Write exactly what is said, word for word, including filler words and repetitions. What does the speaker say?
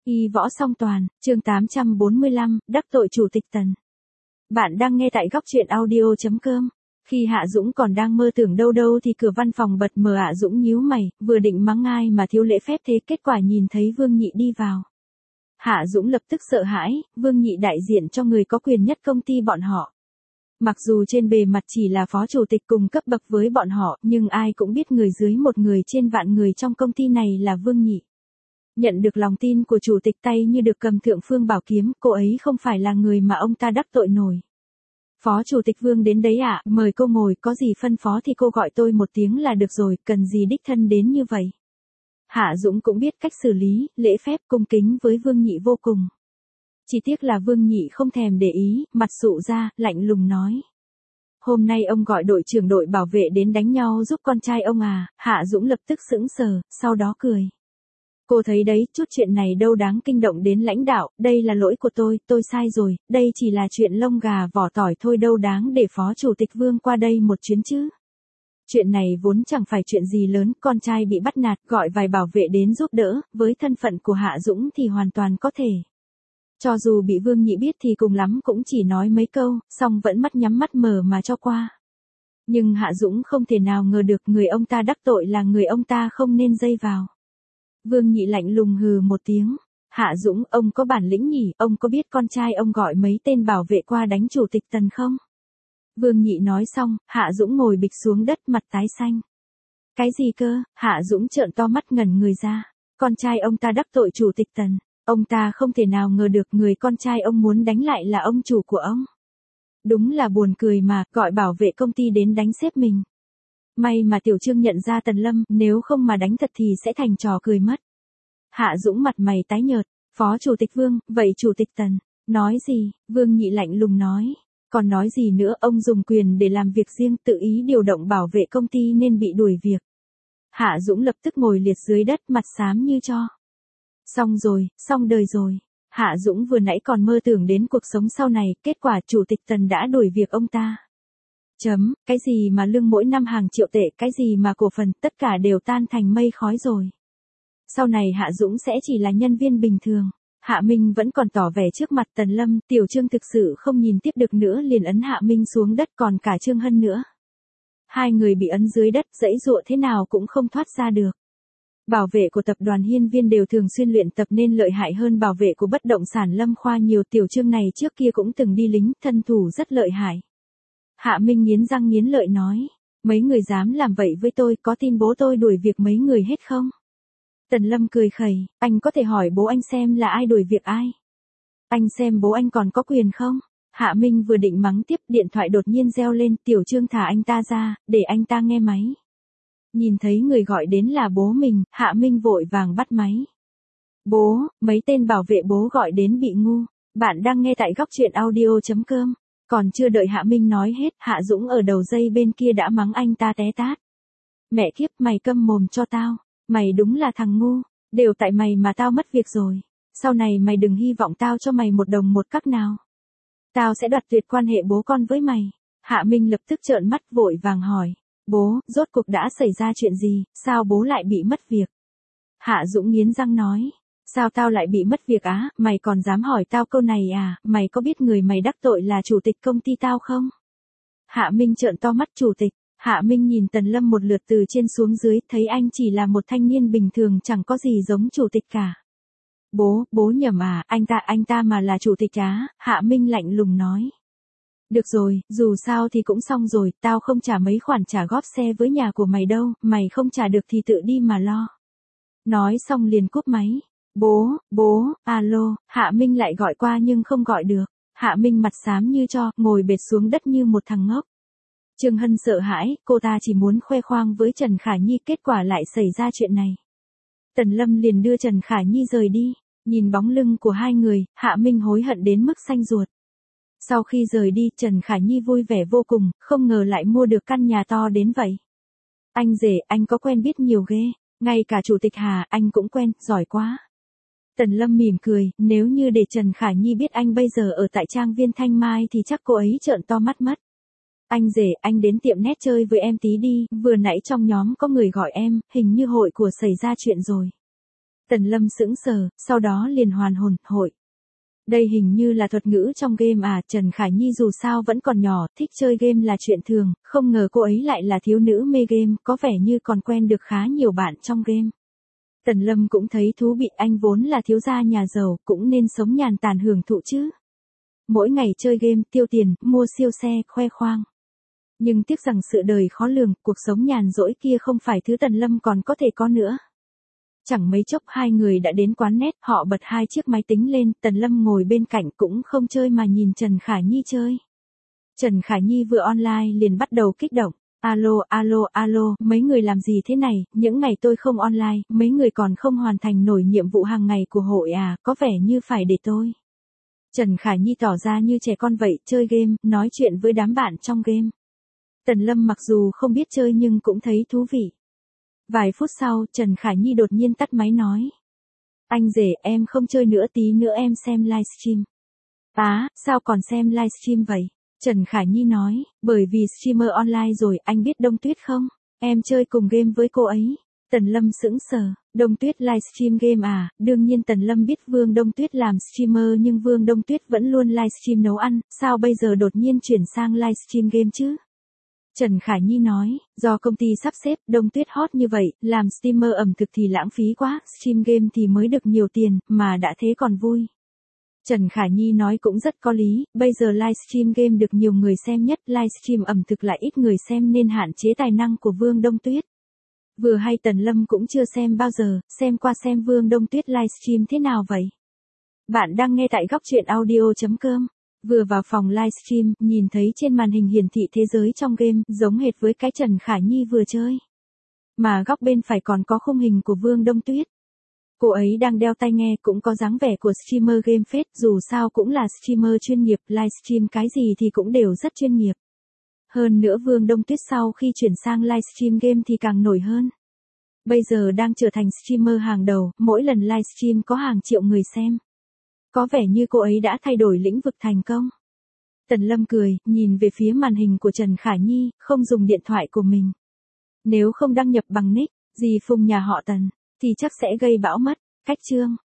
Y võ song toàn, chương tám trăm bốn mươi lăm, đắc tội chủ tịch Tần. Bạn đang nghe tại góc truyện audio chấm com. Khi Hạ Dũng còn đang mơ tưởng đâu đâu thì cửa văn phòng bật mở. Hạ Dũng nhíu mày, vừa định mắng ai mà thiếu lễ phép thế, kết quả nhìn thấy Vương Nhị đi vào. Hạ Dũng lập tức sợ hãi, Vương Nhị đại diện cho người có quyền nhất công ty bọn họ. Mặc dù trên bề mặt chỉ là phó chủ tịch cùng cấp bậc với bọn họ, nhưng ai cũng biết người dưới một người trên vạn người trong công ty này là Vương Nhị. Nhận được lòng tin của chủ tịch tay như được cầm thượng phương bảo kiếm, cô ấy không phải là người mà ông ta đắc tội nổi. Phó chủ tịch Vương đến đấy ạ, à, mời cô ngồi, có gì phân phó thì cô gọi tôi một tiếng là được rồi, cần gì đích thân đến như vậy. Hạ Dũng cũng biết cách xử lý, lễ phép cung kính với Vương Nhị vô cùng. Chỉ tiếc là Vương Nhị không thèm để ý, mặt sụ ra, lạnh lùng nói. Hôm nay ông gọi đội trưởng đội bảo vệ đến đánh nhau giúp con trai ông à, Hạ Dũng lập tức sững sờ, sau đó cười. Cô thấy đấy, chút chuyện này đâu đáng kinh động đến lãnh đạo, đây là lỗi của tôi, tôi sai rồi, đây chỉ là chuyện lông gà vỏ tỏi thôi, đâu đáng để phó chủ tịch Vương qua đây một chuyến chứ. Chuyện này vốn chẳng phải chuyện gì lớn, con trai bị bắt nạt, gọi vài bảo vệ đến giúp đỡ, với thân phận của Hạ Dũng thì hoàn toàn có thể. Cho dù bị Vương Nhị biết thì cùng lắm cũng chỉ nói mấy câu, xong vẫn mắt nhắm mắt mở mà cho qua. Nhưng Hạ Dũng không thể nào ngờ được người ông ta đắc tội là người ông ta không nên dây vào. Vương Nhị lạnh lùng hừ một tiếng. Hạ Dũng, ông có bản lĩnh nhỉ, ông có biết con trai ông gọi mấy tên bảo vệ qua đánh chủ tịch Tần không? Vương Nhị nói xong, Hạ Dũng ngồi bịch xuống đất mặt tái xanh. Cái gì cơ? Hạ Dũng trợn to mắt ngẩn người ra. Con trai ông ta đắc tội chủ tịch Tần. Ông ta không thể nào ngờ được người con trai ông muốn đánh lại là ông chủ của ông. Đúng là buồn cười mà, gọi bảo vệ công ty đến đánh sếp mình. May mà Tiểu Trương nhận ra Tần Lâm, nếu không mà đánh thật thì sẽ thành trò cười mất. Hạ Dũng mặt mày tái nhợt, phó chủ tịch Vương, vậy chủ tịch Tần, nói gì? Vương Nhị lạnh lùng nói, còn nói gì nữa, ông dùng quyền để làm việc riêng, tự ý điều động bảo vệ công ty nên bị đuổi việc. Hạ Dũng lập tức ngồi liệt dưới đất, mặt xám như tro. Xong rồi, xong đời rồi. Hạ Dũng vừa nãy còn mơ tưởng đến cuộc sống sau này, kết quả chủ tịch Tần đã đuổi việc ông ta. Chấm, cái gì mà lương mỗi năm hàng triệu tệ, cái gì mà cổ phần, tất cả đều tan thành mây khói rồi. Sau này Hạ Dũng sẽ chỉ là nhân viên bình thường. Hạ Minh vẫn còn tỏ vẻ trước mặt Tần Lâm, Tiểu Trương thực sự không nhìn tiếp được nữa liền ấn Hạ Minh xuống đất, còn cả Trương Hân nữa. Hai người bị ấn dưới đất, giãy giụa thế nào cũng không thoát ra được. Bảo vệ của tập đoàn Hiên Viên đều thường xuyên luyện tập nên lợi hại hơn bảo vệ của bất động sản Lâm Khoa nhiều. Tiểu Trương này trước kia cũng từng đi lính, thân thủ rất lợi hại. Hạ Minh nghiến răng nghiến lợi nói, mấy người dám làm vậy với tôi, có tin bố tôi đuổi việc mấy người hết không? Tần Lâm cười khẩy, anh có thể hỏi bố anh xem là ai đuổi việc ai. Anh xem bố anh còn có quyền không? Hạ Minh vừa định mắng tiếp, điện thoại đột nhiên reo lên, Tiểu Trương thả anh ta ra, để anh ta nghe máy. Nhìn thấy người gọi đến là bố mình, Hạ Minh vội vàng bắt máy. Bố, mấy tên bảo vệ bố gọi đến bị ngu. Bạn đang nghe tại góc truyện audio chấm com. Còn chưa đợi Hạ Minh nói hết, Hạ Dũng ở đầu dây bên kia đã mắng anh ta té tát. Mẹ kiếp, mày câm mồm cho tao. Mày đúng là thằng ngu. Đều tại mày mà tao mất việc rồi. Sau này mày đừng hy vọng tao cho mày một đồng một cắc nào. Tao sẽ đoạt tuyệt quan hệ bố con với mày. Hạ Minh lập tức trợn mắt vội vàng hỏi. Bố, rốt cuộc đã xảy ra chuyện gì, sao bố lại bị mất việc? Hạ Dũng nghiến răng nói. Sao tao lại bị mất việc á, mày còn dám hỏi tao câu này à, mày có biết người mày đắc tội là chủ tịch công ty tao không? Hạ Minh trợn to mắt, chủ tịch. Hạ Minh nhìn Tần Lâm một lượt từ trên xuống dưới, thấy anh chỉ là một thanh niên bình thường, chẳng có gì giống chủ tịch cả. Bố, bố nhầm à, anh ta, anh ta mà là chủ tịch á, Hạ Minh lạnh lùng nói. Được rồi, dù sao thì cũng xong rồi, tao không trả mấy khoản trả góp xe với nhà của mày đâu, mày không trả được thì tự đi mà lo. Nói xong liền cúp máy. Bố, bố, alo, Hạ Minh lại gọi qua nhưng không gọi được. Hạ Minh mặt xám như tro, ngồi bệt xuống đất như một thằng ngốc. Trương Hân sợ hãi, cô ta chỉ muốn khoe khoang với Trần Khả Nhi, kết quả lại xảy ra chuyện này. Tần Lâm liền đưa Trần Khả Nhi rời đi, nhìn bóng lưng của hai người, Hạ Minh hối hận đến mức xanh ruột. Sau khi rời đi, Trần Khả Nhi vui vẻ vô cùng, không ngờ lại mua được căn nhà to đến vậy. Anh rể, anh có quen biết nhiều ghê, ngay cả chủ tịch Hà, anh cũng quen, giỏi quá. Tần Lâm mỉm cười, nếu như để Trần Khả Nhi biết anh bây giờ ở tại trang viên Thanh Mai thì chắc cô ấy trợn to mắt mất. Anh rể, anh đến tiệm nét chơi với em tí đi, vừa nãy trong nhóm có người gọi em, hình như hội của xảy ra chuyện rồi. Tần Lâm sững sờ, sau đó liền hoàn hồn, hội. Đây hình như là thuật ngữ trong game à, Trần Khải Nhi dù sao vẫn còn nhỏ, thích chơi game là chuyện thường, không ngờ cô ấy lại là thiếu nữ mê game, có vẻ như còn quen được khá nhiều bạn trong game. Tần Lâm cũng thấy thú vị, anh vốn là thiếu gia nhà giàu, cũng nên sống nhàn tản hưởng thụ chứ. Mỗi ngày chơi game, tiêu tiền, mua siêu xe, khoe khoang. Nhưng tiếc rằng sự đời khó lường, cuộc sống nhàn rỗi kia không phải thứ Tần Lâm còn có thể có nữa. Chẳng mấy chốc hai người đã đến quán net, họ bật hai chiếc máy tính lên, Tần Lâm ngồi bên cạnh cũng không chơi mà nhìn Trần Khải Nhi chơi. Trần Khải Nhi vừa online liền bắt đầu kích động. Alo, alo, alo, mấy người làm gì thế này, những ngày tôi không online, mấy người còn không hoàn thành nổi nhiệm vụ hàng ngày của hội à, có vẻ như phải để tôi. Trần Khải Nhi tỏ ra như trẻ con vậy, chơi game, nói chuyện với đám bạn trong game. Tần Lâm mặc dù không biết chơi nhưng cũng thấy thú vị. Vài phút sau, Trần Khải Nhi đột nhiên tắt máy nói. Anh rể, em không chơi nữa, tí nữa em xem livestream. Á, à, sao còn xem livestream vậy? Trần Khải Nhi nói, bởi vì streamer online rồi, anh biết Đông Tuyết không? Em chơi cùng game với cô ấy. Tần Lâm sững sờ, Đông Tuyết livestream game à, đương nhiên Tần Lâm biết Vương Đông Tuyết làm streamer nhưng Vương Đông Tuyết vẫn luôn livestream nấu ăn, sao bây giờ đột nhiên chuyển sang livestream game chứ? Trần Khải Nhi nói, do công ty sắp xếp, Đông Tuyết hot như vậy, làm streamer ẩm thực thì lãng phí quá, stream game thì mới được nhiều tiền, mà đã thế còn vui. Trần Khải Nhi nói cũng rất có lý, bây giờ livestream game được nhiều người xem nhất, livestream ẩm thực lại ít người xem nên hạn chế tài năng của Vương Đông Tuyết. Vừa hay Tần Lâm cũng chưa xem bao giờ, xem qua xem Vương Đông Tuyết livestream thế nào vậy. Bạn đang nghe tại góc truyện audio chấm com. Vừa vào phòng livestream, nhìn thấy trên màn hình hiển thị thế giới trong game, giống hệt với cái Trần Khải Nhi vừa chơi. Mà góc bên phải còn có khung hình của Vương Đông Tuyết. Cô ấy đang đeo tai nghe, cũng có dáng vẻ của streamer game phết, dù sao cũng là streamer chuyên nghiệp, livestream cái gì thì cũng đều rất chuyên nghiệp. Hơn nữa Vương Đông Tuyết sau khi chuyển sang livestream game thì càng nổi hơn. Bây giờ đang trở thành streamer hàng đầu, mỗi lần livestream có hàng triệu người xem. Có vẻ như cô ấy đã thay đổi lĩnh vực thành công. Tần Lâm cười, nhìn về phía màn hình của Trần Khải Nhi, không dùng điện thoại của mình. Nếu không đăng nhập bằng nick, gì Phùng nhà họ Tần, thì chắc sẽ gây bão mất. Cách chương.